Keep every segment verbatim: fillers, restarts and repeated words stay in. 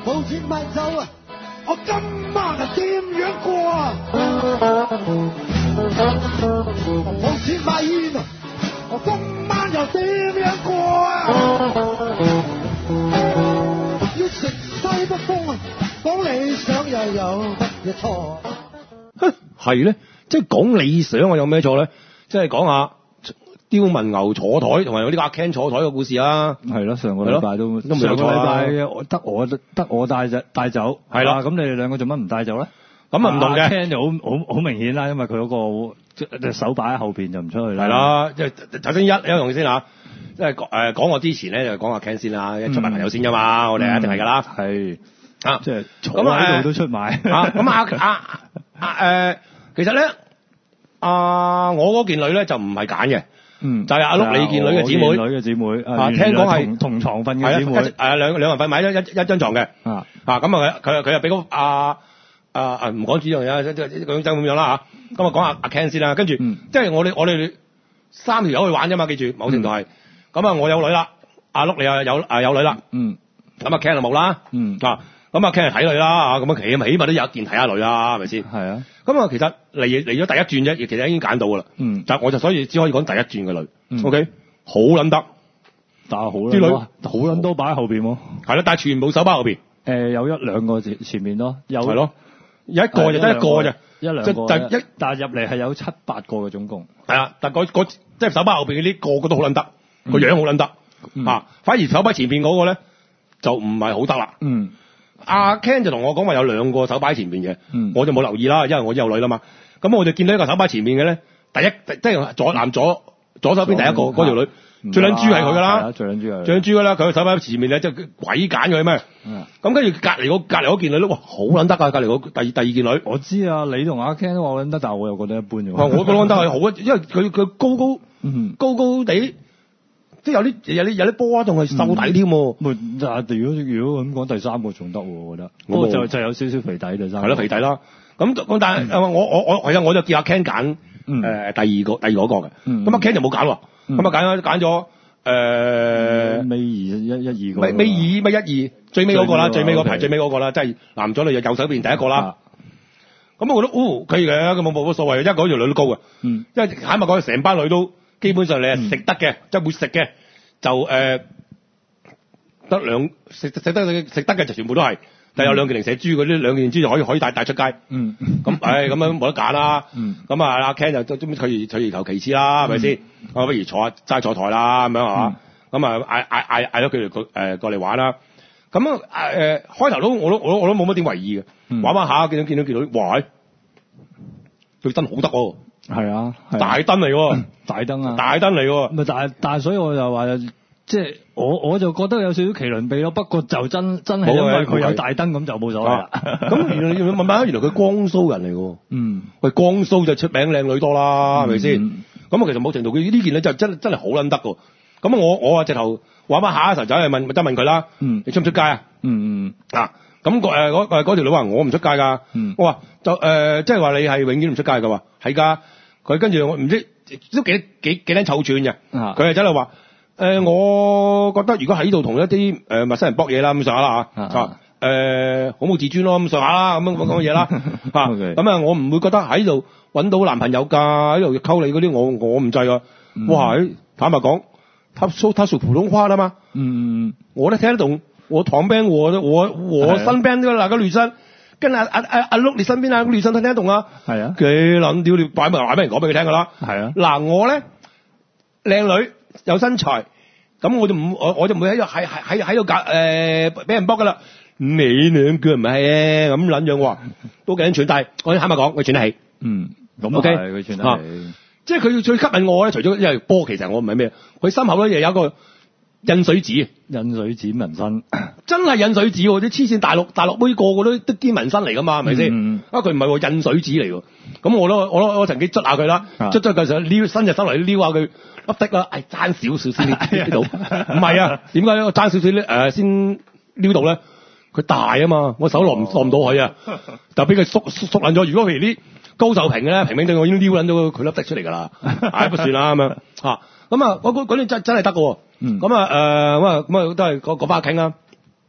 冇錢買酒啊！我今晚係點樣過啊？冇錢買煙啊！我今晚又點樣過啊？要食西北風啊！講理想又有乜嘢錯？ 係咧，即係講理想啊，有咩錯咧？即係講下刁文牛坐台，同埋有呢個阿 Ken 坐台嘅故事啊。 係咯，上個禮拜都都上個禮拜啊得我得我帶隻帶走， 係啦咁你哋兩個做乜唔帶走咧？ 咁啊唔同嘅 Ken 就好好好明顯啦，因為佢嗰個隻手擺喺後邊就唔出去啦。 係啦，即係首先一一樣先嚇，即係誒講我之前咧就講阿 Ken 先啦，一出埋朋友先㗎嘛，我哋一定係㗎啦。 係啊， 即係坐喺度都出賣。 啊，咁啊啊啊誒，其實咧啊，我嗰件女咧就唔係揀嘅。 嗯， 就係阿碌你件女嘅姊妹， 女嘅姊妹， 啊，聽講係同床瞓嘅姊妹， 係啊，兩兩人瞓埋一一一張床嘅， 啊， 啊，咁啊，佢佢又俾嗰阿阿啊唔講主樣嘢，即即講真咁樣啦嚇，咁啊講阿阿 Ken 先啦，跟住即係我哋我哋三條友去玩啫嘛，記住，某程度係，咁啊我有女啦，阿碌你又有啊有女啦， 嗯， 咁啊 Ken 就冇啦， 嗯， 啊，咁啊 Ken 係睇女啦，咁啊起起碼都有一件睇下女啊，係咪先？ 係啊。 咁啊，其實嚟嚟咗第一轉啫，其實已經揀到噶啦。 嗯， 就我就所以只可以講第一轉嘅女。 嗯、 O K， 好撚得， 但係好啲女好撚都擺喺後邊喎。 係啦，但係全部手擺後邊。 誒、呃，有一兩個前前面咯，有係咯，有一個就得一個啫， 一兩個， 就就一， 但係入嚟係有七八個嘅總共。 係啊，但係嗰即係手擺後邊嗰啲個個都好撚得，個、嗯、樣好撚得、嗯、啊，反而手擺前邊嗰個咧就唔係好得啦。 嗯。 阿 Ken 就同我講話有兩個手擺前邊嘅、 嗯， 我就冇留意啦，因為我有女啦嘛。咁我就見到一個手擺前面嘅咧，第一即係左男左左手邊第一個嗰條女，最撚豬係佢噶啦， 最撚豬係， 最撚豬噶啦，佢手擺前面咧即係鬼揀佢咩？咁跟住隔離嗰隔離嗰件女咧，哇好撚得啊！隔離嗰第第二件女， 我知啊，你同阿 Ken 都話撚得，但係我又覺得一般啫。 我覺得撚得係好，因為佢佢高高、嗯、高高地。即係有啲有啲有啲波仲係瘦底添喎。 咪、嗯、但係如果如果咁講，第三個仲得喎，我覺得。不過就就有少少肥底第三個。 係咯，肥底啦。咁咁但係、嗯、我我我係啊，我就叫阿 Ken 揀誒、嗯呃、第二個第二嗰個嘅。咁、嗯、阿 Ken 就冇揀喎。咁啊揀咗揀咗誒尾二一一二個。 尾尾二咪一二最尾嗰個啦，最尾嗰排最尾嗰個啦，即係男左女右右手邊第一個啦。咁、啊、我覺得哦可以嘅，咁冇冇乜所謂，因為嗰條女都高嘅。嗯。因為坦白講，成班女都。基本上你係食得嘅，即、嗯、係會食嘅，就誒、呃、得兩食食得食得嘅就全部都係，但係有兩件零舍豬嗰啲兩件豬就可以可以帶帶出街。嗯。咁誒咁樣冇得揀啦。嗯。咁啊阿 Ken 就都都退退而求其次啦，係咪先？我不如坐下齋坐台啦，咁樣係嘛？咁啊嗌嗌嗌嗌咗佢哋過誒過嚟玩啦。咁啊誒開頭都我都我都我都冇乜點為意嘅、嗯，玩玩下見到見到見到，哇！佢真好得喎。係啊，啊，大燈嚟喎， 大燈啊， 大燈嚟喎。 咪但係但係，所以我就話，即係我我就覺得有少少麒麟臂咯。不過就真真係因為佢有大燈咁就冇所謂啦。 咁原來問問下，原來佢江蘇人嚟喎。嗯，喂，江蘇就出名靚女多啦，係咪先？咁啊，其實冇程度佢呢件咧就真真係好撚得喎。咁我我啊直頭玩翻下嘅時候走去問，咪得問佢啦。嗯，你出唔出街啊？嗯嗯啊。咁誒嗰誒嗰條女話我唔出街㗎、嗯，我話就誒即係話你係永遠唔出街㗎喎，係㗎。佢跟住我唔知都幾幾幾撚臭串嘅，佢係真係話誒，我覺得如果喺度同一啲誒陌生人搏嘢啦咁上下啦嚇，誒好冇自尊咯咁上下啦咁樣講嘢啦嚇，咁啊我唔會覺得喺度揾到男朋友㗎，喺度溝你嗰啲我我唔制㗎，哇！坦白講，他說他說普通話啦嘛，嗯嗯，我都聽得懂。我旁邊我我我身邊嗰那個女生，跟阿阿阿阿碌你身邊啊個女生都聽得懂啊。係啊，幾撚屌你擺埋話俾人講俾佢聽㗎啦。係啊，嗱我咧靚女有身材，咁我就唔我我就唔會喺度喺喺喺度夾誒俾人卜㗎啦。你兩句唔係咁撚樣喎，都幾撚串，但係我坦白講，佢串得起。嗯，咁 OK，佢串得起。即係佢要最吸引我咧，除咗因為波，其實我唔係咩，佢心口咧又有一個。印水紙，印水紙紋身，真係印水紙喎！啲黐線大陸大陸妹個個都都啲紋身嚟噶嘛，係咪先？啊，佢唔係喎，印水紙嚟喎。咁我都我都我曾經捽下佢啦，捽捽佢上撩伸隻手嚟撩下佢粒的啦，係爭少少先撩到。唔係啊，點解我爭少少咧？誒，先撩到咧？佢大啊嘛，我手落唔落唔到佢啊，就俾佢縮縮縮撚咗。如果譬如啲高手平咧，平平地我已經撩撚到佢粒的出嚟㗎啦，唉，不算啦咁樣嚇。咁啊，嗰嗰嗰啲真真係得㗎喎。咁啊誒咁啊咁啊都係嗰嗰班傾啦。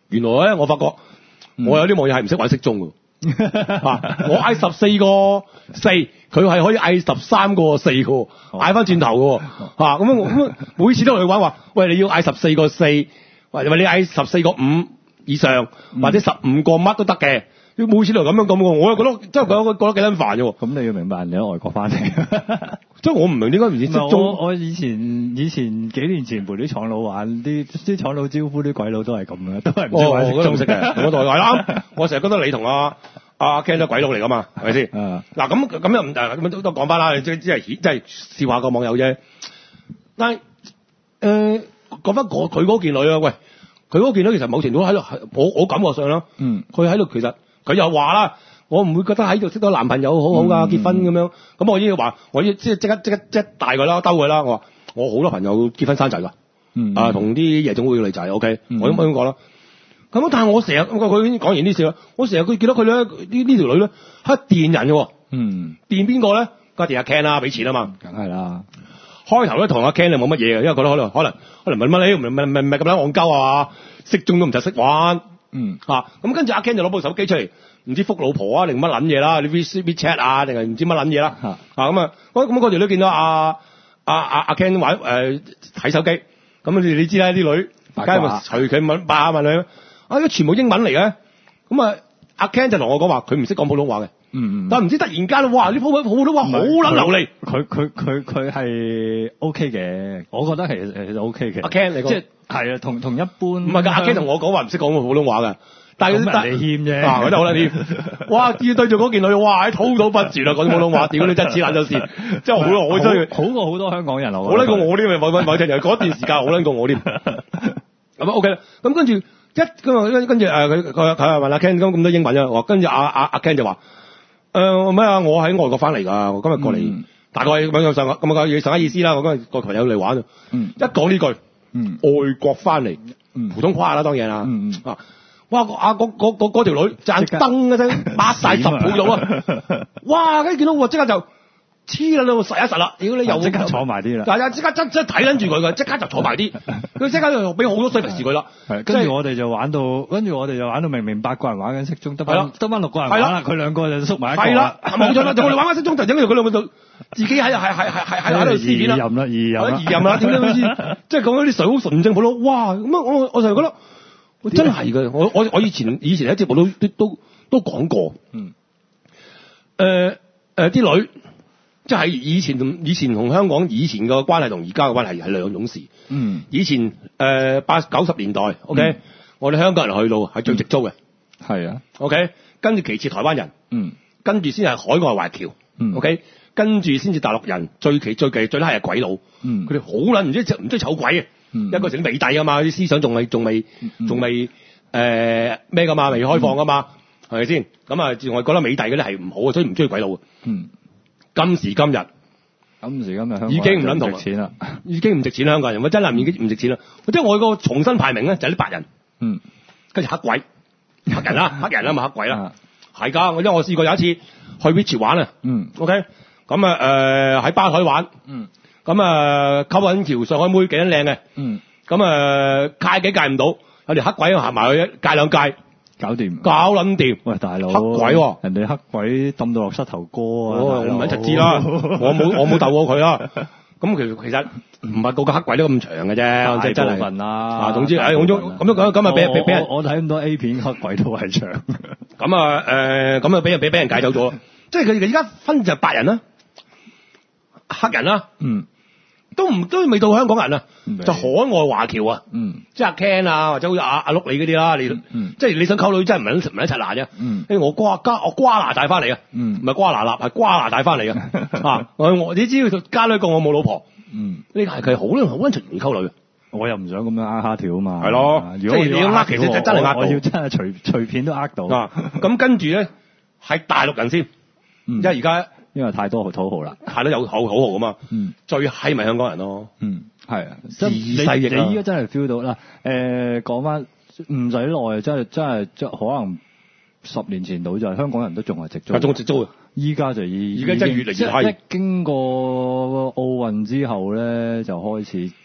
原來咧我發覺我有啲網友係唔識玩骰盅㗎。啊！我嗌十四個四，佢係可以嗌十三個四嘅，嗌翻轉頭嘅，嚇咁樣咁每次都同佢玩話，喂，你要嗌十四個四，或者你嗌十四個五以上，或者十五個乜都得嘅。每次都咁樣咁喎，我又覺得真係覺得覺得幾撚煩嘅喎。 咁你要明白人哋喺外國翻嚟， 即係我唔明點解唔知骰盅。 我我以前以前幾年前陪啲廠佬玩，啲啲廠佬招呼啲鬼佬都係咁嘅，都係唔識玩骰盅。我都唔識嘅，我同佢話啱。我成日覺得你同阿阿 Ken 都鬼佬嚟㗎嘛，係咪先？嗱咁咁又唔咁都都講翻啦，即即係即係笑下個網友啫。但係誒講翻佢嗰件女啊，喂，佢嗰件女其實某程度喺度，我我感覺上啦，嗯，佢喺度其實。佢又話啦，我唔會覺得喺度識到男朋友好好噶，嗯、結婚咁樣。咁我已經話，我要即係即刻即刻即帶佢啦，兜佢啦。我話我好多朋友結婚生仔噶，嗯、啊同啲夜總會嘅女仔 ，OK，、嗯、我咁樣講啦。咁但係我成日佢已經講完啲事啦，我成日佢見到佢咧呢呢條女咧係電人嘅，嗯，電邊個咧？梗係電阿 Ken 啦，俾錢啊嘛， 梗係啦。 開頭咧同阿 Ken 就冇乜嘢嘅，因為覺得可能可能可能問乜你唔係唔係唔係咁撚戇鳩啊，識中都唔就識玩。嗯啊，咁跟住阿 Ken 就攞部手機出嚟，唔知覆老婆啊，定乜撚嘢啦？你 WeChat 啊，定係唔知乜撚嘢啦？啊咁啊，咁咁嗰條女見到阿阿阿阿 Ken 玩誒睇手機，咁你你知啦，啲女梗係咪隨佢問問下問佢，啊全部英文嚟嘅，咁啊阿 Ken 就同我講話，佢唔識講普通話嘅，嗯嗯，但係唔知突然間哇，呢鋪普通話好撚流利， 佢佢佢佢係 OK 嘅，我覺得其實其實 OK 嘅。 阿 Ken 你講即係係啊，同同一般唔係㗎，阿 Ken 同我講話唔識講普通話嘅。但係人哋謙啫， 啊，覺得好撚謙。哇！要對住嗰件女，哇！喺滔滔不絕啦，講啲普通話，屌你真係黐撚咗線，真係好咯，我真係好過好多香港人啊！ 好撚過我啲咪某某某陣人嗰段時間好撚過我啲。咁 OK 啦，咁跟住一咁啊，跟住誒佢佢佢問阿 Ken 咁咁多英文啊，跟住阿阿阿 Ken 就話誒咩啊？我喺外國翻嚟㗎，我今日過嚟，嗯、大概咁樣上咁嘅嘢上下意思啦。我今日個朋友嚟玩啊，嗯、一講呢句，嗯、外國翻嚟，嗯、普通話啦當然啦，嗯嗯、啊。哇！啊，嗰嗰嗰嗰條女盞燈一聲，擘晒十倍到啊！哇！跟住見到我即刻就黐撚到實一實啦！屌你又即刻坐埋啲啦！ 係啊！即刻即即睇撚住佢嘅，即刻就坐埋啲。佢即刻就俾好多水平時佢啦。 係，跟住我哋就玩到，跟住我哋就玩到明明八個人玩緊骰盅，得翻得翻六個人玩啦。佢兩個就縮埋一個。係啦，冇錯啦！我哋玩緊骰盅就因為佢兩個就自己喺係係係係喺度試片啦。 二任啦，二任啦， 二任啦！點解好似即係講嗰啲水好純正普通？哇！咁啊，我我成日覺得。真係嘅，我我我以前以前喺節目都都都都講過，嗯，誒誒啲女，即係以前同以前同香港以前嘅關係同而家嘅關係係兩種事，嗯，以前誒八九十年代 ，OK，、嗯、我哋香港人去到係最直租嘅，係、嗯、啊 ，OK， 跟住其次台灣人，嗯，跟住先係海外華僑，嗯 OK， 跟住先至大陸人，最其最其最叻係鬼佬，嗯，佢哋好撚唔知唔中意醜鬼嘅。嗯、一個整美帝啊嘛，啲思想仲未仲未仲未誒咩噶嘛，未開放噶嘛，係咪先？咁啊，我覺得美帝嗰啲係唔好啊，所以唔中意鬼佬啊。嗯，今時今日，今時今日香港已經唔撚同值錢啦，已經唔值錢啦，香港人，我真係已經唔值錢啦。即係我個重新排名咧，就係啲白人，嗯，跟住黑鬼，黑人啦，黑人啦嘛，黑鬼啦，係㗎。我因為我試過有一次去 Beach 玩啊，嗯 ，OK，咁啊誒喺巴海玩，嗯。咁啊，溝緊條上海妹幾撚靚嘅，嗯，咁啊，戒幾戒唔到，有條黑鬼行埋去戒兩戒，搞掂，搞撚掂。喂，大佬，黑鬼喎、啊，人哋黑鬼抌到落膝頭哥啊！我唔係一直知啦，我冇我冇鬥過佢啦。咁其實其實唔係個個黑鬼都咁長嘅啫，即係真係。大部分啦。啊，總之，誒，咁樣咁樣講，咁啊俾俾俾人，我睇咁多 A 片黑鬼都係長。咁啊，誒，咁啊俾人俾俾人戒走咗。即係佢哋而家分就白人啦，黑人啦，嗯。都唔都未到香港人啊，就海外華僑啊，嗯，即係阿 Ken 啊，或者好似阿阿碌你嗰啲啦，你，嗯、即係你想溝女真係唔係唔係一齊難啫，嗯，因為我瓜加我瓜拿大翻嚟啊，嗯，唔係瓜拿納係瓜拿大翻嚟啊，啊，我你知道加女一個我冇老婆，嗯，呢係佢好撚好撚隨緣溝女，我又唔想咁樣呃蝦條啊嘛，係咯，如果即係你要呃，其實就真係呃到，我要真係隨隨便都呃到，啊，咁跟住咧係大陸人先，嗯、因為而家。因為太多土豪啦，太多有土豪㗎嘛，嗯，最閪咪香港人咯，嗯，係啊，自細你你依家真係 feel 到啦，誒，講翻唔使耐，真係真係即可能十年前到就係香港人都仲係直租，仲直租啊，依家就已，依家真係越嚟越閪，即係經過奧運之後咧，就開始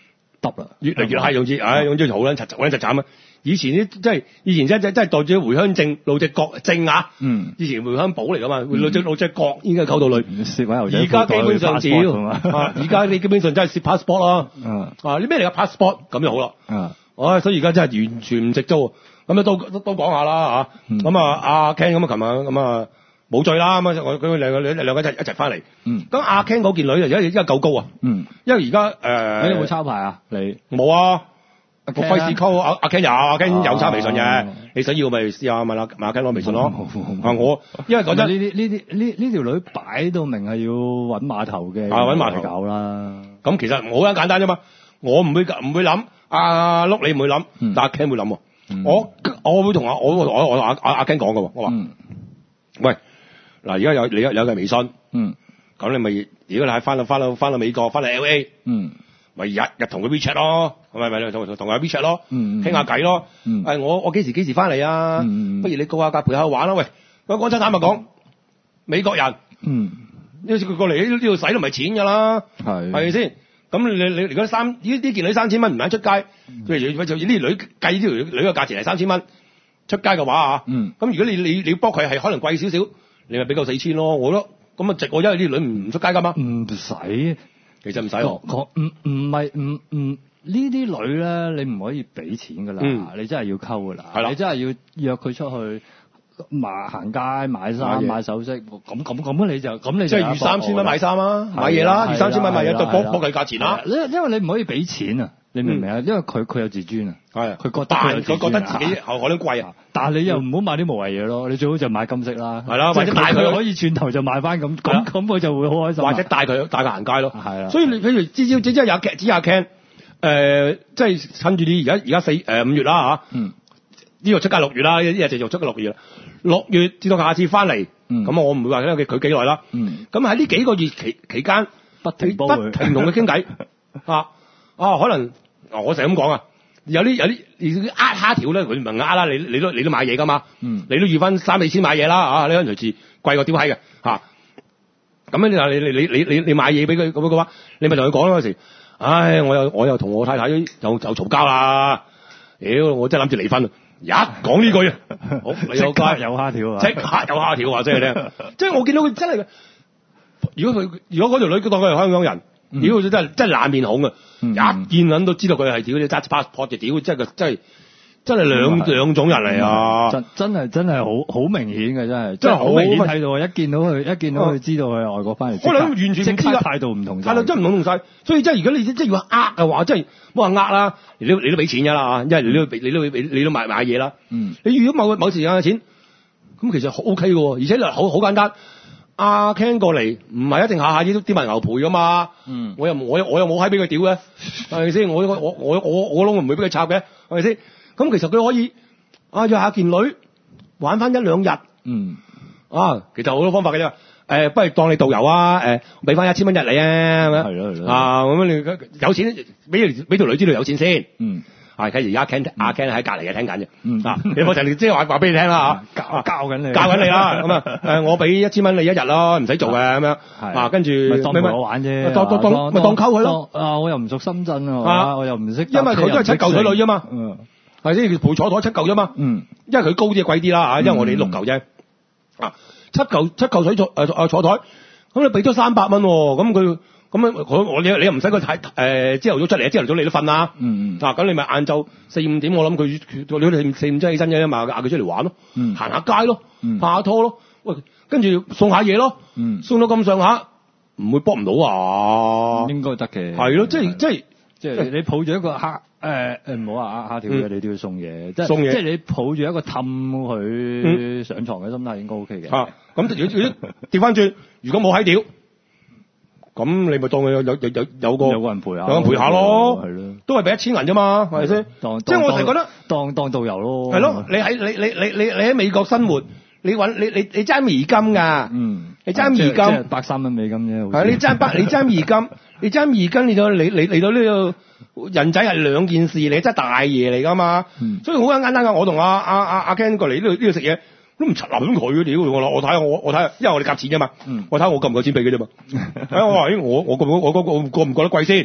耷啦， 越嚟越係總之，唉總之好撚柒好撚柒慘啊！以前啲即係以前真真真係代住回鄉證、路隻角證啊！嗯，以前回鄉簿嚟噶嘛，路隻路隻角應該溝到女。而家基本上少，而家你基本上真係攝 passport 咯。嗯，啊你咩嚟噶 passport 咁就好啦。嗯，唉，所以而家真係完全唔值租。咁啊都都都講下啦嚇。咁啊阿 Ken 咁啊琴晚咁啊冇罪啦。咁啊我佢兩個兩兩個一齊一齊翻嚟。嗯，咁阿 Ken 嗰件女啊而家而家夠高啊。嗯，因為而家誒。 你有冇抄牌啊？你冇啊？我費事 call 阿阿 Ken 有，阿 Ken 有抄微信嘅，你想要咪試下問阿問阿 Ken 攞微信咯。啊我因為講真呢啲呢啲呢呢條女擺到明係要揾碼頭嘅， 啊揾碼頭搞啦。 咁其實好簡單啫嘛，我唔會唔會諗，阿碌你唔會諗，但阿 Ken 會諗。我我會同阿我我我阿阿阿 Ken 講嘅，我話喂嗱而家有你有有嘅微信，嗯，咁你咪如果你係翻到翻到翻到美國翻到 L A，嗯。咪日日同佢 WeChat 咯，咪咪同同同佢 WeChat 咯，傾下偈咯。誒、嗯，我我幾時幾時翻嚟啊？嗯、不如你告下價陪下玩啦。喂，我講真坦白講，美國人，嗯，呢次佢過嚟呢度使都唔係錢㗎啦，係係咪先？咁你你如果三呢呢件女三千蚊唔肯出街，譬如就呢條女計呢條女嘅價錢係三千蚊出街嘅話啊，嗯，咁如果你你你幫佢係可能貴少少，你咪俾夠四千咯。我覺得咁啊值喎，因為呢條女唔出街㗎嘛， 唔使。 其實唔使我， 唔唔係唔唔呢啲女咧，你唔可以俾錢噶啦、嗯，你真係要溝噶啦，係啦，你真係要約佢出去買行街買衫買首飾，咁咁咁你就咁你就即係預三千蚊買衫啊，買嘢啦，預三千蚊買嘢都幫幫計價錢啦， 因因為你唔可以俾錢啊。你明唔明啊？因為佢佢有自尊啊，係佢覺得佢覺得自己好撚貴啊。 但係你又唔好買啲無謂嘢咯，你最好就買金飾啦。 係啦，或者帶佢可以轉頭就買翻咁，咁咁佢就會好開心。 或者帶佢帶佢行街咯。 係啦。 所以你譬如至少即係有指下 Ken，誒即係趁住你而家而家四誒五月啦嚇。嗯。呢個出街六月啦，呢日就做出嘅六月啦。六月至到下次翻嚟，咁我唔會話因為佢幾耐啦。嗯。咁喺呢幾個月期期間， 不停不停同佢傾偈啊啊，可能。我成日咁講啊，有啲有啲你呃蝦條咧，佢唔係呃啦，你你都你都買嘢噶嘛，嗯，你都預翻三四千買嘢啦啊，你嗰條字貴過屌閪嘅嚇，咁樣你話你你你你你你買嘢俾佢咁嘅話，你咪同佢講嗰時，唉，我又我又同我太太又又嘈交啦，屌我真係諗住離婚啊，一講呢句啊，好你有街有蝦條啊， 即刻有蝦條話真係咧，即係我見到佢真係，如果佢如果嗰條女當佢係香港人。屌佢真係真係爛面孔啊！嗯、一見撚都知道佢係屌你揸 passport 嘅屌，真係真係真係兩兩種人嚟啊！ 真真係真係好好明顯嘅真係，真係好明顯睇到，一見到佢一見到佢知道佢係外國翻嚟， 我諗完全唔知㗎， 態度唔同， 態度真係唔同晒。所以真係如果你真係要呃嘅話，真係冇話呃啦，你都你都俾錢㗎啦，因為你都你都你都你都買買嘢啦。嗯，你如果某某時間嘅錢，咁其實 O K 嘅喎，而且好好簡單。阿 Ken 過嚟唔係一定下下都啲埋牛賠噶嘛，嗯，我又我又我又冇閪俾佢屌嘅，係咪先？我我我我我窿唔會俾佢插嘅，係咪先？咁其實佢可以啊約下件女玩翻一兩日，嗯，啊，其實好多方法嘅啫，誒、呃，不如當你導遊啊，誒、呃，俾翻一千蚊日你啊，係咪？係咯係咯，啊，咁樣你有錢俾條俾條女知道有錢先，嗯。係，佢而家 Ken 阿 Ken 喺隔離嘅聽緊嘅，嗯，啊，你我就即係話話俾你聽啦嚇， 教教緊你， 教緊你啦，咁啊，誒，我俾一千蚊你一日咯，唔使做嘅咁樣，啊，跟住咪當我玩啫， 當當當咪當溝佢咯， 啊，我又唔熟深圳啊，我又唔識， 因為佢都係七嚿水女啫嘛，嗯，係先，陪坐坐七嚿啫嘛，嗯，因為佢高啲貴啲啦嚇，因為我哋六嚿啫，啊，七嚿七嚿水坐誒誒坐台，咁你俾咗三百蚊喎，咁佢。咁樣佢我你你又唔使佢睇誒朝頭早出嚟，朝頭早你都瞓啦。嗯嗯。嗱咁你咪晏晝四五點，我諗佢佢你四五點起身啫嘛，嗌佢出嚟玩咯，行下街咯，拍下拖咯。喂，跟住送下嘢咯。嗯。送到咁上下，唔會搏唔到啊？應該得嘅。係咯，即係即係即係你抱住一個黑誒誒唔好話呃蝦條嘅，你都要送嘢。即係送嘢。即係你抱住一個氹佢上床嘅心態，應該 OK 嘅。嚇！咁如果如果調翻轉，如果冇閪屌。咁你咪當佢有有有有有個有個人陪下， 有人陪下咯，係咯，都係俾一千銀啫嘛，係咪先？即係我成日覺得當當導遊咯， 係咯，你喺你你你你你喺美國生活，你揾你你你爭美金㗎，嗯，你爭美金，即係百三蚊美金啫， 係你爭百你爭美金，你爭美金，你到你你嚟到呢個人仔係兩件事，你真係大爺嚟㗎嘛，所以好簡單㗎，我同阿阿阿阿 Ken 過嚟呢度呢度食嘢。都唔柒諗佢嘅屌我啦，我睇下我我睇下，因為我哋夾錢啫嘛，嗯、我睇下我夠唔夠錢俾佢啫嘛。睇下我話咦我我覺我我我覺唔覺得貴先？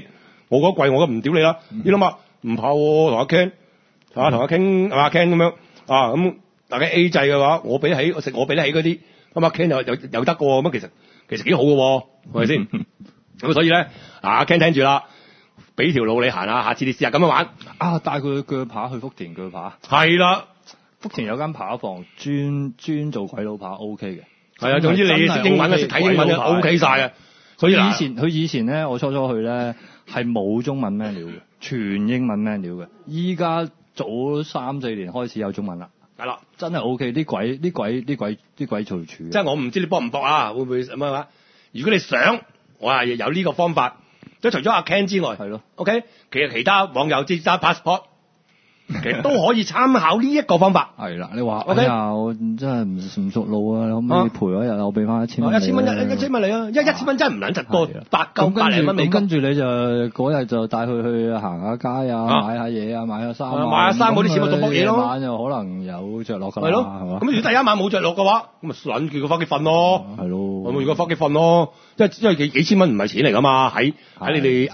我嗰貴我都唔屌你啦。嗯、你諗下，唔怕喎，同阿 Ken 啊，同阿 Ken 阿 Ken 咁樣啊，咁大家 A 制嘅話，我俾得起，我食我俾得起嗰啲，咁阿 Ken 又又又得嘅喎，咁其實其實幾好嘅喎，係咪先？咁所以咧，阿 Ken 聽住啦，俾條路你行下，下次你試下咁樣玩啊，帶佢鋸扒去福田鋸扒。 係啦， 福田有間扒房專專做鬼佬扒 O K 嘅。 係啊，總之你識英文啊，識睇英文就 O K 晒啊。所以以前佢以前咧，我初初去咧係冇中文 menu 嘅，全英文 menu 嘅。依家早三四年開始有中文啦。 係啦， 真係 O K，啲鬼啲鬼啲鬼啲鬼隨處。 即係我唔知你搏唔搏啊？會唔會乜話？如果你想，我係有呢個方法。即係除咗阿 Ken 之外， 係咯 ，OK，其實其他網友即揸 passport。其實都可以參考呢一個方法。 係啦，你話哎呀，我真係唔唔熟路啊，你可唔可以陪我一日？我俾翻一千蚊。 一千蚊一一千蚊你啊，一一千蚊真係唔撚實多，八九百零蚊美金。 跟住你就嗰日就帶佢去行下街啊，買下嘢啊，買下衫。 買下衫嗰啲錢咪當卜嘢咯。 夜晚就可能有着落㗎啦。 係咯， 係嘛？ 咁如果第一晚冇着落嘅話，咁咪撚住個翻屋企瞓咯。 係咯。 咁咪如果翻屋企瞓咯，因為因為幾幾千蚊唔係錢嚟㗎嘛，喺喺你哋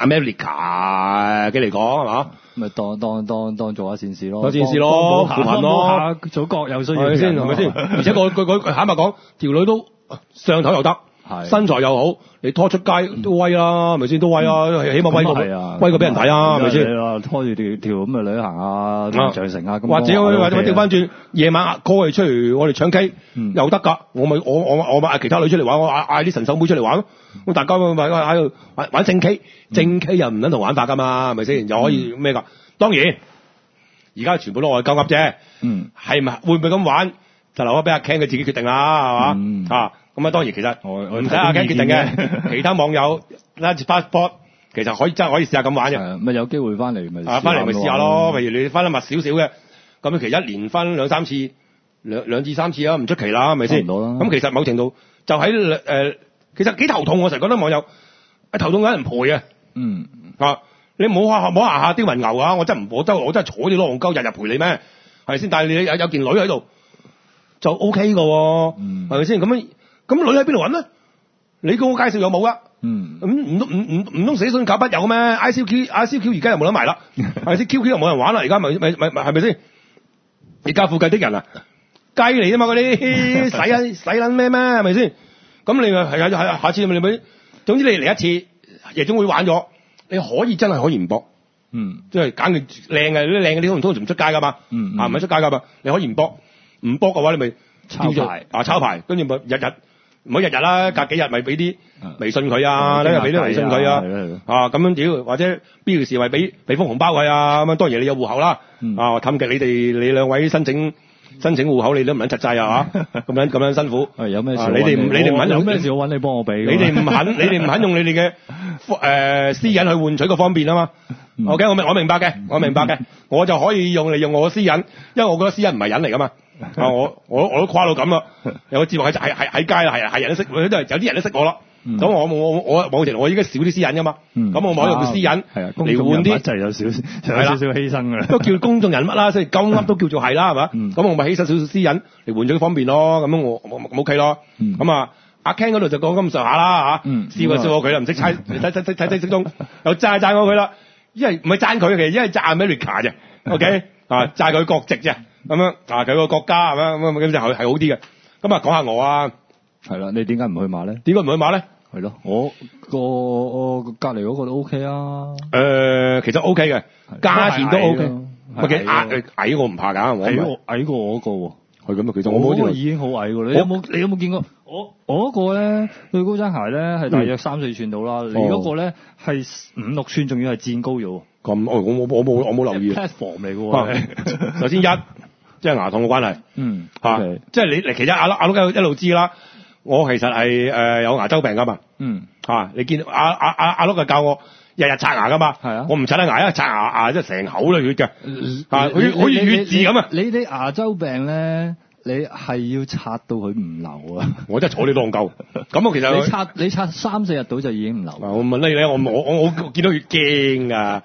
America 嘅嚟講係嘛？ 咪當當當當做下善事咯， 做善事咯，扶貧咯， 祖國有需要， 係咪先？係咪先？而且個個個坦白講，條女都上頭又得，身材又好，你拖出街都威啦，係咪先？都威啊，起碼威過威過俾人睇啊，係咪先？ 拖住條條咁嘅旅行啊，長城啊， 或者或者調翻轉夜晚 call 佢出嚟，我哋唱 K 又得㗎。我咪我我我嗌其他女出嚟玩，我嗌嗌啲神手妹出嚟玩咯。咁大家咪喺度玩玩正 K，正 K 又唔撚同玩法㗎嘛，係咪先？又可以咩㗎？當然，而家全部都我係鳩噏啫。嗯，係咪會唔會咁玩？就留咗俾阿 Ken 佢自己決定啦，係嘛？嗯、啊，咁啊當然其實我唔使阿 Ken 決定嘅，其他網友拉住 passport 其實可以真係可以試下咁玩嘅。 咪有機會翻嚟咪啊， 翻嚟咪試下咯。譬如你翻得密少少嘅，咁其實一年翻兩三次，兩兩至三次啊，唔出奇啦，係咪先？咁其實某程度就喺誒、呃，其實幾頭痛。我成日覺得網友頭痛有人陪啊。嗯啊。你唔好下唔好下下刁民牛啊！我真唔我真我真係坐啲攞戇鳩日日陪你咩？係咪先？但係你有有件女喺度就 O K 㗎喎，係咪先？咁樣咁女喺邊度揾咧？你叫我介紹有冇啊？嗯，咁唔通唔唔唔通寫信搞筆友咩 ？I C Q I C Q 而家又冇得埋啦，係咪先 ？Q Q 又冇人玩啦，而家咪咪咪咪係咪先？你家附近的人啊，雞嚟啫嘛嗰啲使啊使撚咩咩係咪先？咁你咪係啊係下次你咪總之你嚟一次夜總會玩咗。你可以真係可以唔搏，嗯，即係揀佢靚嘅，啲靚嘅你都唔通唔出街噶嘛，嗯，啊唔係出街噶嘛，你可以唔搏，唔搏嘅話你咪抄牌， 啊抄牌，跟住咪日日唔好日日啦，隔幾日咪俾啲微信佢啊，咧又俾啲微信佢啊，啊咁樣屌，或者必要時咪俾俾封紅包佢啊，咁樣當然你有戶口啦，啊氹極你哋你兩位申請。申請戶口你都唔撚實際啊嚇，咁樣咁樣辛苦。係有咩事？你哋唔你哋唔肯用咩事？我揾你幫我俾。你哋唔肯，你哋唔肯用你哋嘅誒私隱去換取個方便啊嘛。OK，我明我明白嘅，我明白嘅，我就可以用嚟用我嘅私隱，因為我覺得私隱唔係隱嚟噶嘛。啊，我我我都誇到咁啦，有個節目喺喺喺喺街啦，係係人都識，都係有啲人都識我啦。咁我我我我我我依家少啲私隱噶嘛。咁我冇用佢私隱嚟換啲，就係有少少有少少犧牲噶啦。都叫公眾人物啦，即係鳩噏都叫做係啦，係嘛？咁我咪犧牲少少私隱嚟換咗方便咯。咁樣我我我 OK 咯。咁啊，阿 Ken 嗰度就講咁上下啦嚇，笑就笑過佢啦，唔識猜睇睇睇睇睇識中，又讚讚過佢啦。因為唔係讚佢嘅，因為讚 America 啫。OK 啊，讚佢國籍啫。咁樣啊，佢個國家係嘛？咁咁就係係好啲嘅。咁啊，講下我啊，係啦，你點解唔去馬咧？點解唔去馬咧？係咯，我個我隔離嗰個都 OK 啊。誒，其實 OK 嘅，價錢都 OK。咪幾矮矮我唔怕㗎，我矮過矮過我嗰個喎。係咁啊，其實我嗰個已經好矮㗎啦。你有冇你有冇見過？我我嗰個咧對高踭鞋咧係大約三四寸到啦，你嗰個咧係五六寸，仲要係墊高咗。咁我我我冇我冇留意。platform 嚟㗎喎。首先一即係牙痛嘅關係。嗯。嚇，即係你嚟其實阿阿碌一路知啦。我其實係誒、呃、有牙周病噶嘛，嗯，啊，你見阿阿阿阿碌就教我日日刷牙噶嘛，係啊，我唔刷得牙，因為刷牙牙即係成口都血嘅，啊，好似好似血字咁啊！你啲牙周病咧，你係要刷到佢唔流啊！我真係坐你當夠，咁我其實你刷你刷三四日到就已經唔流。我問你咧，我我我我見到血驚㗎。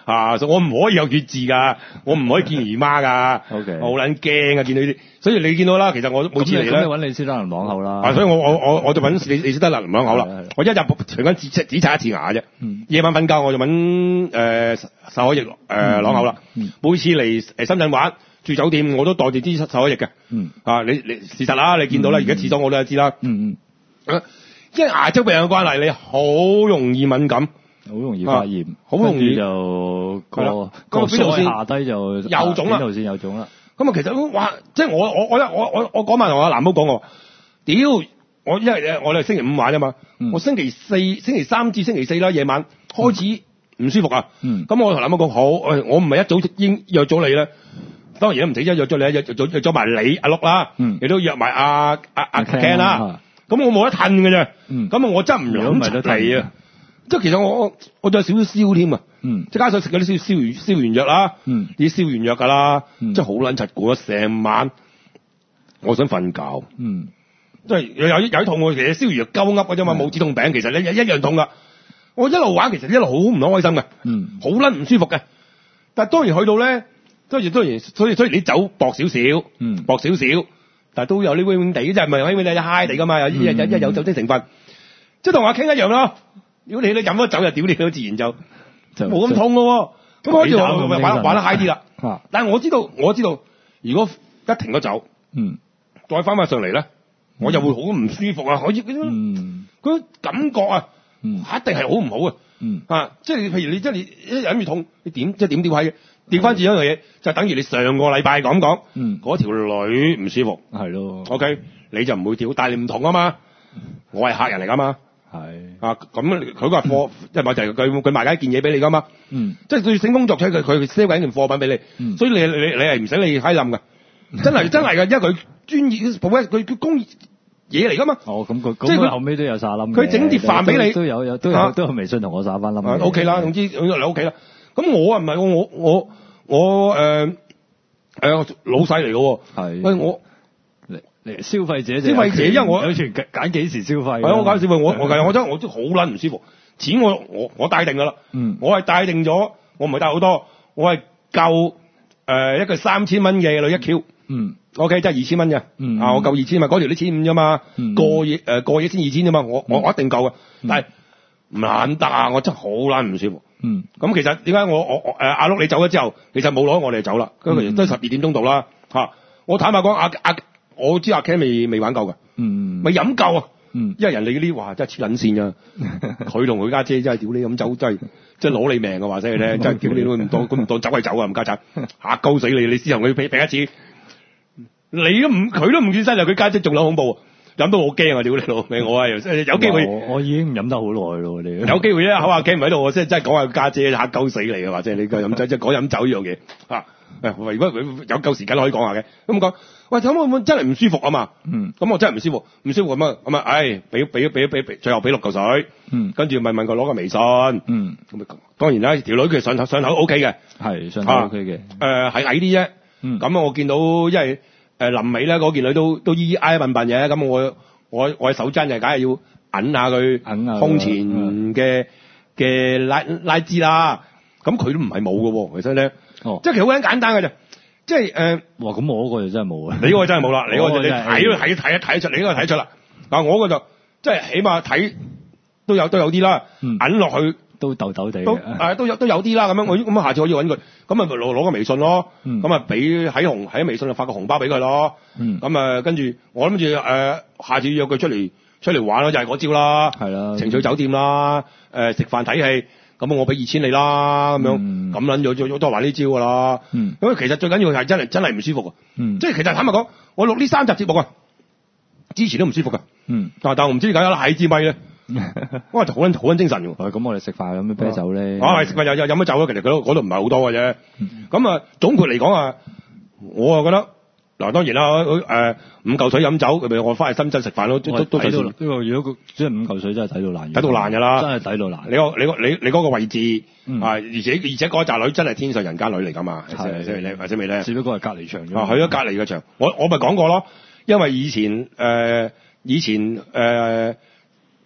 啊，所以我唔可以有血字㗎，我唔可以見姨媽㗎。O K， 我好撚驚啊！見到呢啲，所以你見到啦，其實我每次嚟咧， 咁你揾李斯德林朗口啦。 啊，所以我我我我就揾李李斯德林朗口啦。我一日隨緊只只刷一次牙啫。夜、嗯、晚瞓覺我就揾誒受海液誒朗口啦。每次嚟誒深圳玩住酒店我都帶住支受海液嘅。嗯。啊，你你事實啦，你見到啦，而家廁所我都知啦。嗯嗯。因為牙周病嘅關係，你好容易敏感。好容易發炎，好、啊、容易就個個腮下低就又腫啦，邊度先有腫啦。咁啊，其實哇，即係我我我我我我嗰晚同阿藍毛講我，屌我因為我哋星期五玩啫嘛、嗯，我星期四、星期三至星期四啦，夜晚開始唔舒服啊。咁、嗯、我同藍毛講好，我唔係一早應約咗你咧，當然都唔止一約咗你，約咗約咗埋你阿碌啦，亦、嗯、都約埋阿阿阿 Ken 啦。咁我冇得褪嘅啫，咁、嗯、啊我真唔諗出嚟啊。即係其實我我我仲有少少燒添啊，嗯，即係加上食嗰啲燒燒完燒完藥啦，嗯，啲燒完藥㗎啦，嗯，即係好撚柒攰咗成晚，我想瞓覺，嗯，即係有有有啲痛喎，其實燒完藥鳩噏嘅啫嘛，冇止痛餅，其實一一樣痛㗎。我一路玩其實一路好唔開心嘅，嗯，好撚唔舒服嘅。但係當然去到咧，當然當然，所以所以你走薄少少，嗯，薄少少，但係都有啲暈暈地，即係唔係暈暈地嗨地㗎嘛，有一有有有酒精成分，即係同阿傾一樣咯。如果你咧飲咗酒就屌你，都自然就就冇咁痛咯。咁開始玩玩玩得嗨啲啦。但係我知道我知道，如果一停咗酒，嗯，再翻翻上嚟咧，我就會好唔舒服啊！可以嗰種，嗯，嗰種感覺啊，嗯，一定係好唔好啊。嗯啊，即係譬如你即係你一忍住痛，你點即係點吊閪嘅？調翻轉一樣嘢，就等於你上個禮拜咁講，嗯，嗰條女唔舒服，係咯。O K，你就唔會調，但係你唔同啊嘛。我係客人嚟噶嘛。係啊，咁佢嗰個貨，即係咪就係佢佢賣緊一件嘢俾你噶嘛？嗯，即係對性工作者佢佢 sell 緊件貨品俾你，嗯，所以你你你係唔使理閪冧噶，真係真係噶，因為佢專業佢佢工業嘢嚟噶嘛。哦，咁佢即係佢後尾都有撒冧，佢整碟飯俾你，都有有都有、啊、都有微信同我撒翻冧。O K 啦，總之你 O K 啦。咁我啊唔係我我我誒誒、呃呃、老細嚟嘅，係喂我。消費者，消費者，因為我有權揀幾時消費。係我揀消費，我我其實我真我真好撚唔舒服。錢我我我帶定噶啦，嗯，我係帶定咗，我唔係帶好多，我係夠誒一個三千蚊嘅女一 Q，嗯 ，OK，即係二千蚊嘅，嗯，啊我夠二千嘛，嗰條都千五啫嘛，嗯，過夜誒過夜先二千啫嘛，我我我一定夠嘅，嗯，但係唔撚得啊，我真係好撚唔舒服。嗯，咁其實點解我我我誒阿碌你走咗之後，其實冇攞我哋走啦，咁其實都係十二點鐘到啦，吓，我坦白講阿阿。我知阿 Ken 未未玩夠㗎，嗯，未飲夠啊，嗯，因為人哋嗰啲話真係黐撚線啊，佢同佢家姐真係屌你咁走，真係真係攞你命嘅話聲你聽，真係屌你都唔當，咁唔當走係走啊，唔家產嚇鳩死你，你試同佢比比一次，你都唔佢都唔見犀利，佢家姐仲撚恐怖，飲到我驚啊，屌你老味，我係有機會，我我已經飲得好耐咯，你有機會咧，口阿 Ken 唔喺度，我真係真係講下家姐嚇鳩死你啊，或者你個飲酒即係講飲酒呢樣嘢嚇，誒如果有夠時間可以講下嘅，咁講。喂，咁我真係唔舒服啊嘛，嗯，咁我真係唔舒服，唔舒服咁啊，咁啊，唉，俾俾俾俾俾，最後俾六嚿水，嗯，跟住咪問佢攞個微信，嗯，咁啊，當然啦，條女佢上頭上頭 O K 嘅，係上頭 O K 嘅，誒係矮啲啫，嗯，咁啊我見到因為誒臨尾咧嗰件女都都依依挨笨笨嘅，咁我我我手踭就梗係要揞下佢，揞下胸前嘅嘅拉拉枝啦，咁佢都唔係冇嘅喎，其實咧，哦，即係其實好簡單嘅啫。即係誒、呃，哇！咁我嗰個就真係冇啊！你嗰個真係冇啦，你嗰個你睇都睇睇睇出，你嗰個睇出啦。但係我嗰個就即係起碼睇都有都有啲啦，揞落去都抖抖地，都誒都有都有啲啦。咁樣我咁啊，下次可以揾佢，咁啊攞攞個微信咯，咁啊俾喺紅喺微信度發個紅包俾佢咯。咁啊跟住我諗住誒，下次約佢出嚟出嚟玩咯，就係嗰招啦，係啦，情趣酒店啦，誒食飯睇戲。咁我俾二千你啦，咁樣咁撚咗咗都係玩呢招噶啦。咁、嗯、其實最緊要係真係真係唔舒服啊。嗯、即係其實坦白講，我錄呢三集節目啊，之前都唔舒服噶。嗯，但係我唔知點解有啦，喺支咪咧，哇就好撚好撚精神喎。咁我哋食飯飲咩啤酒咧？啊，食飯又又飲乜酒咯？其實嗰度嗰度唔係好多嘅啫。咁、嗯、啊，總括嚟講啊，我啊覺得。嗱當然啦，誒、呃、五嚿水飲酒，咁我翻去深圳食飯咯，都都抵到。呢個如果即係五嚿水真係抵到爛，抵到爛㗎啦，真係抵到爛。你個你個你你嗰個位置、嗯、啊，而且而且嗰扎女真係天上人間女嚟㗎嘛，係係咪或者未咧？只不過係隔離場啫。啊，去咗隔離嘅場，我我咪講過咯，因為以前誒、呃、以前誒、呃、之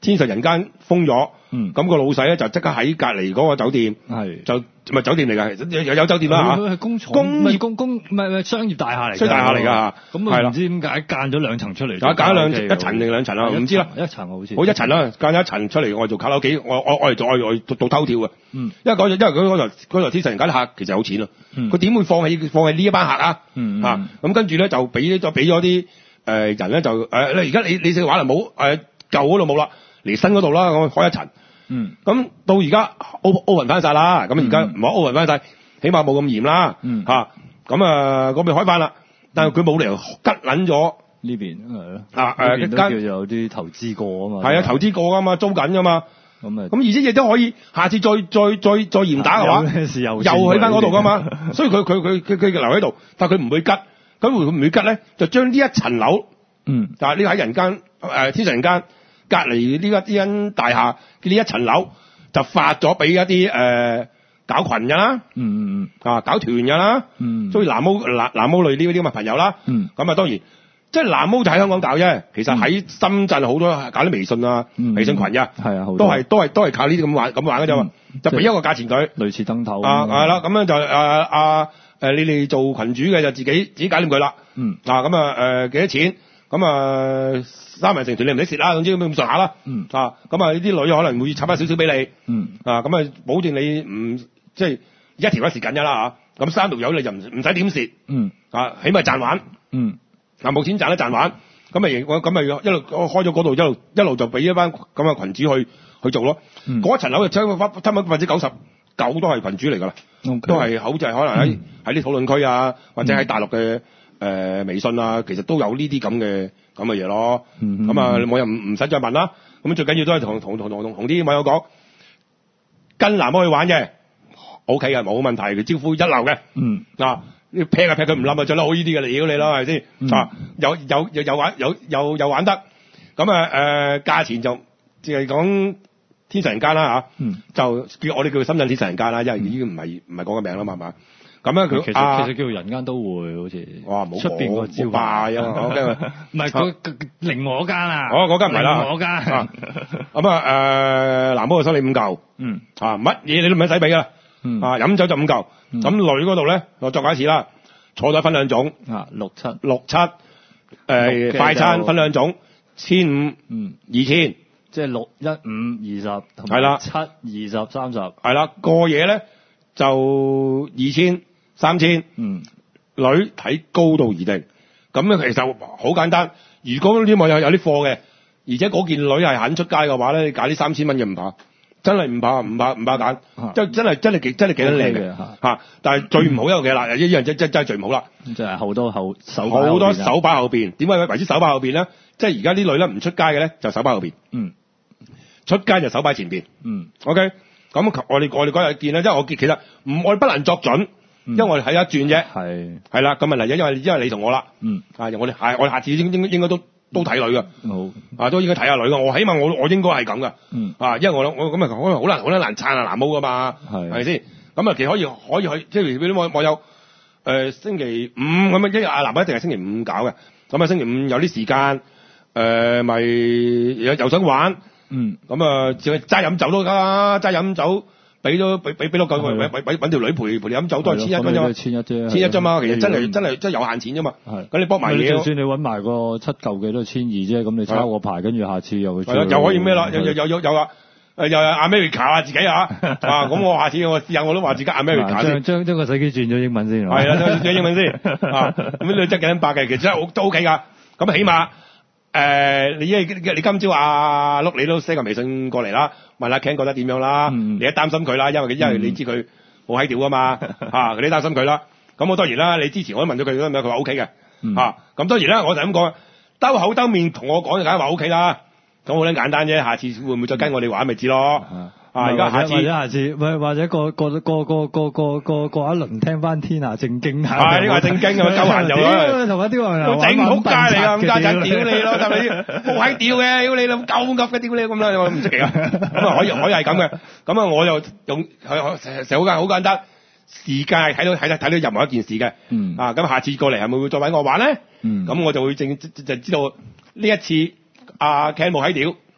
天神人間封咗， 嗯， 咁個老細咧就即刻喺隔離嗰個酒店， 係就唔係酒店嚟㗎，有有酒店啦嚇， 係工廠， 工業工工唔係唔係商業大廈嚟， 商業大廈嚟㗎嚇， 咁啊唔知點解間咗兩層出嚟， 間咗兩一層定兩層啊？唔知啦， 一層好似， 好一層啦，間咗一層出嚟，我做卡拉 OK，我我我嚟做我嚟做做偷跳嘅， 嗯， 因為嗰因為嗰嗰台嗰台天神人間啲客其實有錢啊，佢點會放棄放棄呢一班客啊？ 嗯嚇，咁跟住咧就俾就俾咗啲誒人咧就誒你而家你你食玩就冇誒舊嗰度冇啦，嚟新嗰度啦，咁開一層。 嗯， 咁到而家 open open 翻晒啦，咁而家唔好 open 翻晒，起碼冇咁嚴啦， 嗯嚇，咁啊嗰邊開翻啦，但係佢冇理由吉撚咗呢邊係咯， 啊誒間叫做有啲投資過啊嘛， 係啊投資過噶嘛，租緊噶嘛， 咁啊， 咁而且亦都可以下次再再再再嚴打嘅話， 又又去翻嗰度噶嘛，所以佢佢佢佢佢留喺度，但係佢唔會吉，咁會唔會吉咧？就將呢一層樓， 嗯， 但係呢個喺人間誒天神人間。隔離呢個呢間大廈呢一層樓就發咗俾一啲誒、呃、搞群嘅啦， 嗯嗯嗯， 啊搞團嘅啦， 嗯， 所以藍毛藍藍毛類呢啲咁嘅朋友啦， 嗯， 咁啊當然即係藍毛就喺香港搞啫，其實喺深圳好多搞啲微信啊、 嗯、 微信群嘅， 係啊，好多都係都係都係靠呢啲咁玩咁玩嘅啫嘛， 嗯、 就俾一個價錢佢， 類似燈頭啊係啦，咁樣就誒啊誒你哋做群主嘅就自己自己搞掂佢啦， 嗯， 啊咁啊誒幾多錢？咁啊，三人成團你唔使蝕啦，總之咁上下啦。 嗯。啊， 咁啊，呢啲女可能會插翻少少俾你。 嗯。 啊，咁啊，保證你唔即係一條一時緊一啦嚇。咁三條友你就唔唔使點蝕。 嗯。 啊，起碼賺玩。 嗯。 啊，冇錢賺都賺玩。咁咪咁咪一路開咗嗰度，一路一路就俾一班咁嘅群主去去做咯。嗯。嗰一層樓就差唔多差唔多百分之九十九都係群主嚟㗎啦。 Okay. 都係好就係可能喺喺啲討論區啊，或者喺大陸嘅。誒、呃、微信啊，其實都有呢啲咁嘅咁嘅嘢咯。咁、嗯、啊，我又唔唔使再問啦。咁最緊要都係同同同同同啲網友講，跟藍毛去玩嘅 ，O K 嘅，冇問題，佢招呼一流嘅。嗯。啊，劈啊劈佢唔冧啊，最得好呢啲嘅嚟，屌你啦，係咪先？嗯、啊，有有有有玩有有有玩得。咁啊誒，價錢就即係講天神人間啦嚇。嗯。就叫我哋叫深圳天神人間啦，因為已經唔係唔係講個名啦嘛，係嘛？咁樣佢其實、啊、其實叫做人間都會好似， 哇冇出邊個招霸啊！我驚唔係佢另外嗰間啊， 哦嗰間唔係啦， 嗰間咁啊誒藍毛就收你五嚿，嗯啊乜嘢你都唔使俾噶，嗯啊飲酒就五嚿，咁、嗯、女嗰度咧我作過一次啦，坐咗分兩種啊六七六七誒、呃、快餐分兩種，千五嗯二千， 即係六一五二十同埋七二十三十， 係啦過夜咧就二千。三千，嗯，女睇高度而定，咁咧其實好簡單。如果啲網友有啲貨嘅，而且嗰件女係肯出街嘅話咧，你揀啲三千蚊嘅唔怕，真係唔怕唔怕唔怕揀，即係真係真係幾真係幾得靚嘅嚇。但係最唔好一個嘅啦，一樣真真真係最唔好啦。 就係好多後手好多手把後邊，點解為之手把後邊咧？即係而家啲女咧唔出街嘅咧，就手把後邊。嗯，出街就手把前邊。嗯 ，OK。咁我哋我哋嗰日見咧，因為我見其實唔我哋不能作準。因為我哋睇一轉啫，係係啦，咁問題因為因為你同我啦，嗯，啊，我哋係我哋下次應應應該都都睇女噶，好，啊，都應該睇下女噶，我起碼我我應該係咁噶，嗯，啊，因為我我咁啊，可能好難好難撐啊藍毛噶嘛，係係咪先？咁啊，其實可以可以去，即係譬如啲網網友誒星期五咁啊，一日阿藍毛一定係星期五搞嘅，咁啊星期五有啲時間，誒咪又又想玩，嗯，咁啊淨係齋飲酒都得啦，齋飲酒。俾咗俾俾俾多嚿，揾揾揾條女陪陪你飲酒都係千一蚊啫嘛，千一啫，千一啫嘛，其實真係真係真係有限錢啫嘛。係，咁你搏埋嘢，就算你揾埋個七嚿嘅都係千二啫，咁你抄個牌，跟住下次又去。係啦，又可以咩啦？有有有有有啊！誒又係 America 啊自己啊，啊咁我下次我試下我都話自己 America 先。將將將個手機轉咗英文先。係啦，轉咗英文先。啊，咁你質幾多百嘅，其實真係都 OK 㗎。咁起碼。誒、呃，你因為你今朝阿碌你都 send 個微信過嚟啦，問阿 Ken 覺得點樣啦？嗯、你一擔心佢啦，因為因為你知佢好閪屌㗎嘛，嚇、啊、你擔心佢啦。咁我當然啦，你之前我都問咗佢，佢話 O K 嘅，嚇、嗯。咁、啊、當然啦，我就咁講，兜口兜面同我講就梗係話 O K 啦。咁好撚簡單啫，下次會唔會再跟我哋玩咪知咯？啊，而家下次或者下次，或或者過過過過過過過過一輪聽翻天下正經下。係呢個正經咁鳩閒就啦。同一啲話又整仆街嚟㗎，咁家陣屌你咯，係咪先？好閪屌嘅，屌你咁鳩噏嘅，屌你咁啦，我唔出奇啊。咁啊可以可以係咁嘅，咁啊我又用係成成好簡好簡單，時間係睇到睇到睇到任何一件事嘅。嗯。啊，咁下次過嚟係咪會再揾我玩咧？嗯。咁我就會正就知道呢一次。阿 Ken 冇喺屌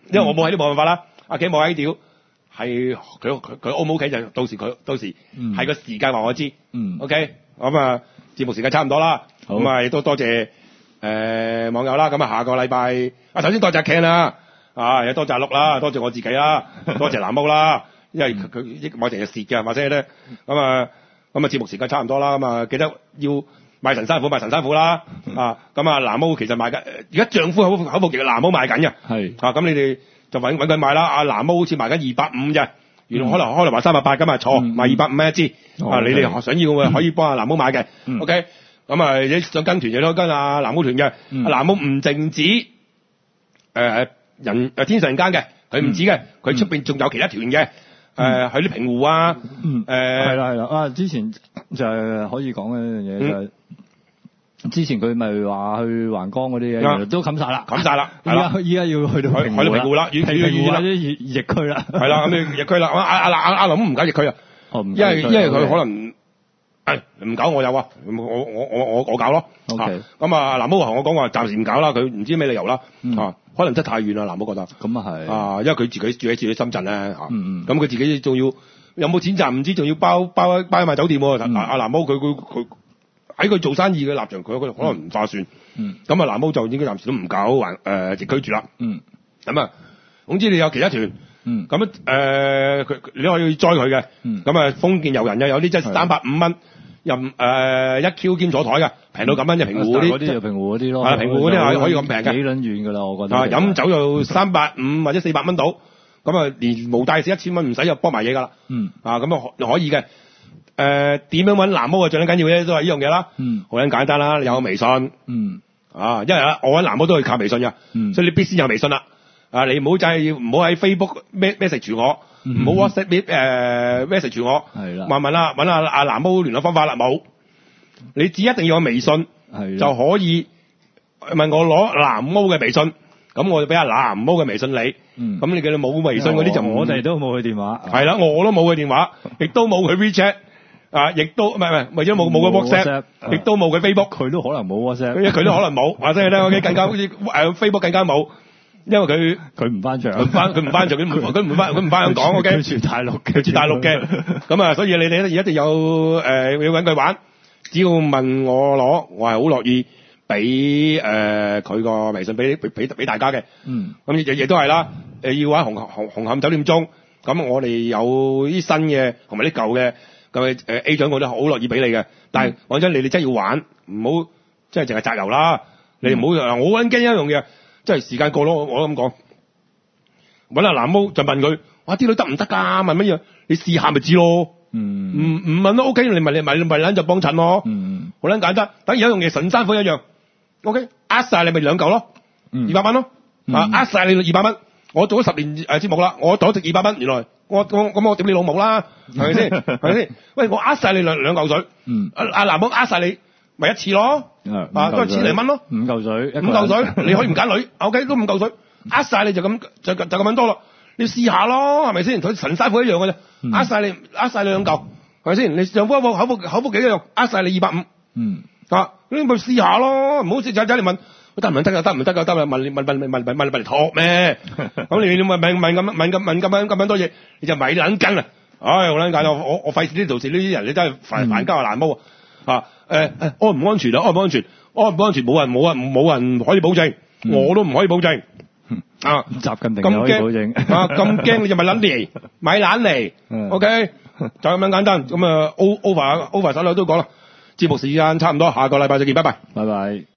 因為我冇喺呢冇辦法啦。阿 K 冇喺屌，係佢佢佢 O 唔 OK 就到時佢到時係、嗯、個時間話我知。嗯 OK， 咁啊節目時間差唔多啦，咁啊亦都多謝誒、呃、網友啦。咁啊下個禮拜啊首先多謝 Ken 啦，啊又多謝阿碌啦，多謝我自己啦，多謝藍毛啦，因為佢佢某程度蝕嘅，或者咧咁啊咁啊節目時間差唔多啦，咁啊記得要買神山虎買神山虎啦，啊咁啊藍毛其實賣緊而家丈夫口口服液藍毛賣緊嘅，係啊咁你哋就揾揾佢買啦。阿藍毛好似賣緊二百五啫，原來可能開嚟話三百八㗎嘛，錯賣二百五蚊一支，啊你哋想要嘅可以幫阿藍毛買嘅 ，OK， 咁啊你想跟團亦都跟阿藍毛團嘅，阿藍毛唔淨止誒人誒天上人間嘅，佢唔止嘅，佢出邊仲有其他團嘅，誒去啲平湖啊，誒係啦係啦啊之前就係可以講嘅一樣嘢就係。之前佢咪話去橫江嗰啲嘢，原來都冚晒啦， 冚晒啦。 依家依家要去到平湖啦，去到平湖啦， 啲疫區啦。 係啦，咁你疫區啦。阿阿阿阿林唔搞疫區啊，因為因為佢可能誒唔搞我有啊，我我我我我搞咯。OK，咁啊，藍毛同我講話暫時唔搞啦，佢唔知咩理由啦。啊，可能真係太遠啦，藍毛覺得。咁啊係。啊，因為佢自己住喺住喺深圳咧嚇。嗯嗯。咁佢自己仲要有冇錢賺唔知，仲要包包包埋酒店喎。阿阿藍毛佢佢佢。喺佢做生意嘅立場，佢佢可能唔划算。嗯。咁啊，藍毛就應該暫時都唔搞環誒疫區住啦。嗯。咁啊，總之你有其他團。嗯。咁誒，佢你可以載佢嘅。嗯。咁啊，封建遊人又有啲即係三百五蚊任誒一 Q 兼坐台嘅，平到咁蚊，即係平湖嗰啲。嗰啲就平湖嗰啲咯。係平湖嗰啲係可以咁平嘅。幾撚遠㗎啦，我覺得。啊，飲酒就三百五或者四百蚊到，咁啊連無帶是一千蚊唔使又幫埋嘢㗎啦。嗯。啊，咁啊可以嘅。誒、呃，點樣搵藍毛啊？最緊要咧都係呢樣嘢啦。嗯，好撚簡單啦，你有微信。嗯，啊，因為啊，我搵藍毛都係靠微信噶。嗯，所以你必須有微信啦。啊，你唔好就係要唔好喺 Facebook message 我，唔、嗯、好 WhatsApp 誒、呃、message 我。係啦。問問啦，搵阿阿藍毛聯絡方法啦，冇。你只一定要有微信，係就可以問我攞藍毛嘅微信，咁我就俾阿藍毛嘅微信你。嗯，咁你叫你冇微信嗰啲就唔，我哋都冇佢電話。係啦，我都冇佢電話，亦都冇佢 WeChat。啊！亦都唔係唔係，為咗冇冇個 WhatsApp，亦都冇佢 Facebook，佢都可能冇 WhatsApp，佢佢都可能冇，或者係咧，我更加好似誒 Facebook 更加冇，因為佢佢唔翻牆，佢唔翻佢唔翻牆，佢唔佢唔翻佢唔翻香港，我驚佢住大陸嘅，佢住大陸嘅，咁啊，所以你哋咧一定有誒要揾佢玩，只要問我攞，我係好樂意俾誒佢個微信俾俾俾大家嘅，嗯，咁亦亦都係啦，誒要玩紅紅紅磡酒店中，咁我哋有啲新嘅同埋啲舊嘅。咁誒 A 獎我都好樂意俾你嘅，但係講真，你哋真係要玩，唔好即係淨係集郵啦。你唔好嗱，我撚驚一樣嘢，即係時間過咗，我都咁講。揾阿藍毛就問佢，哇啲女得唔得㗎？問乜嘢？你試下咪知咯。嗯。唔唔問都 OK，你咪你咪咪撚就幫襯咯。嗯。好撚簡單，等於有一樣嘢神山虎一樣。OK，呃晒你咪兩嚿咯，二百蚊咯。啊，呃晒你二百蚊。我做咗十年誒節目啦，我攞值二百蚊，原來我我咁我點你老母啦，係咪先？係咪先？喂，我呃晒你兩兩嚿水，嗯，阿阿藍毛呃晒你，咪一次咯，啊，都係千零蚊咯，五嚿水，五嚿水，你可以唔揀女 ，OK， 都五嚿水，呃晒你就咁就就咁樣多咯，你試下咯，係咪先？同神山虎一樣嘅啫，呃晒你，呃晒你兩嚿，係咪先？你丈夫口口口福幾樣，呃晒你二百五，嗯，啊，你咪試下咯，唔好似仔仔嚟問。得唔得㗎？得唔得㗎？得啦！問你問問問問問問嚟托咩？咁你你問問問咁問咁問咁樣咁樣多嘢，你就咪撚跟啦！唉，我撚緊我我我費事呢度事呢啲人，你真係煩煩交藍毛啊！誒誒，安唔安全啊？安唔安全？安唔安全？冇人冇人冇人可以保證，我都唔可以保證啊！習近平可以保證啊！咁驚你就咪撚嚟，咪撚嚟 ，OK， 就咁樣簡單。咁啊，over over 手兩都講啦，節目時間差唔多，下個禮拜再見，拜拜，拜拜。